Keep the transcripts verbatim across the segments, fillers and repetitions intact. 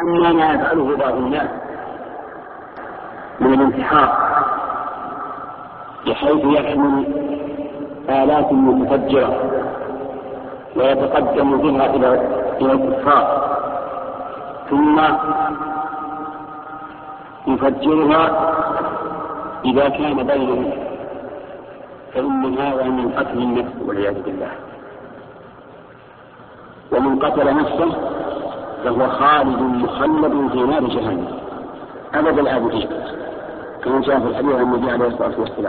أما ما يفعله بعض الناس من الانتحار بحيث يحمل آلات متفجرة ويتقدم بها إلى الكفار ثم يفجرها إذا كان بينهم، فإن هذا من قتل النفس والعياذ بالله. ومن قتل نفسه فهو خالد مخلد في نار جهنم أبد الآبدين، كما جاء في الحديث عن النبي عليه الصلاة والسلام،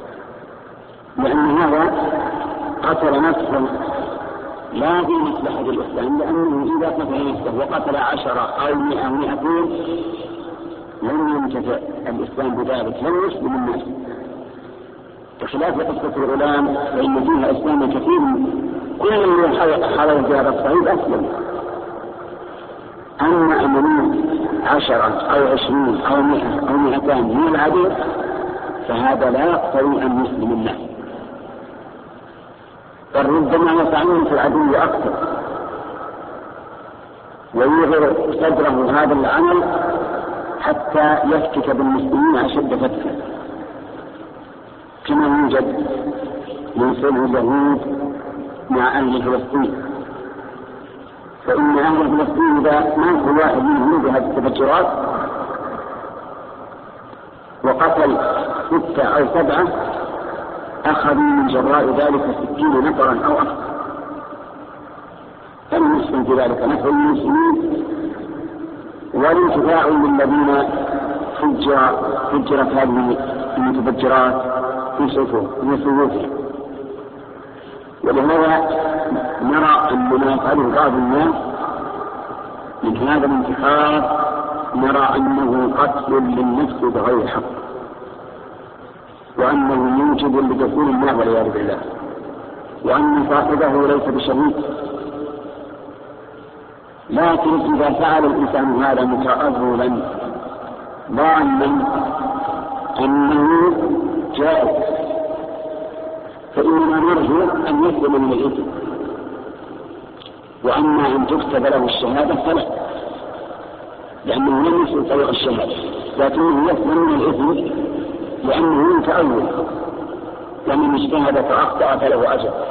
لأن هذا قتل نفسه لا في مصلحة الإسلام، لأنه إذا قتل نفسه وقتل عشرة أو مئة أو مئتين لم ينتفع الإسلام بذلك، لم يسلم الناس. بخلاف قصة الغلام فإن فيها إسلام كثير، كل من حاول في هذا الصعيد أسلم. أما أمنون عشرة أو عشرين أو مئة أو مئتان من العدو فهذا لا يقتضي أن يسلم الناس، بل ربما يتعنف العدو أكثر ويظهر صدره هذا العمل حتى يفتك بالمسلمين أشد فتكا، كما يوجد من صلح اليهود مع أهل فلسطين. فإن أهل فلسطين إذا مات واحد منهم بهذه التفجيرات وقتل ستة أو سبعة أخذوا من جراء ذلك ستين نفرا أو أكثر. فالمسلم في ذلك نفع المسلمين والانتفاع للذين فجر فجرت هذه المتفجرات في صفوفهم. ولهذا نرى أن ما يفعله بعض الناس من هذا الانتحار نرى أنه قتل للنفس بغير حق، وأنه يوجب لدخول النار والعياذ بالله، وأن صاحبه ليس بشهيد. لكن إذا فعل الإنسان هذا متأولا ظانا أنه جائز فإننا نرجو أن يسلم من الإثم، وأما أن تكتب له الشهادة فلا، لأنه لم يسلم طريق الشهادة، لكنه يسلم من الإثم لأنه متأول، ومن اجتهد فأخطأ فله أجر.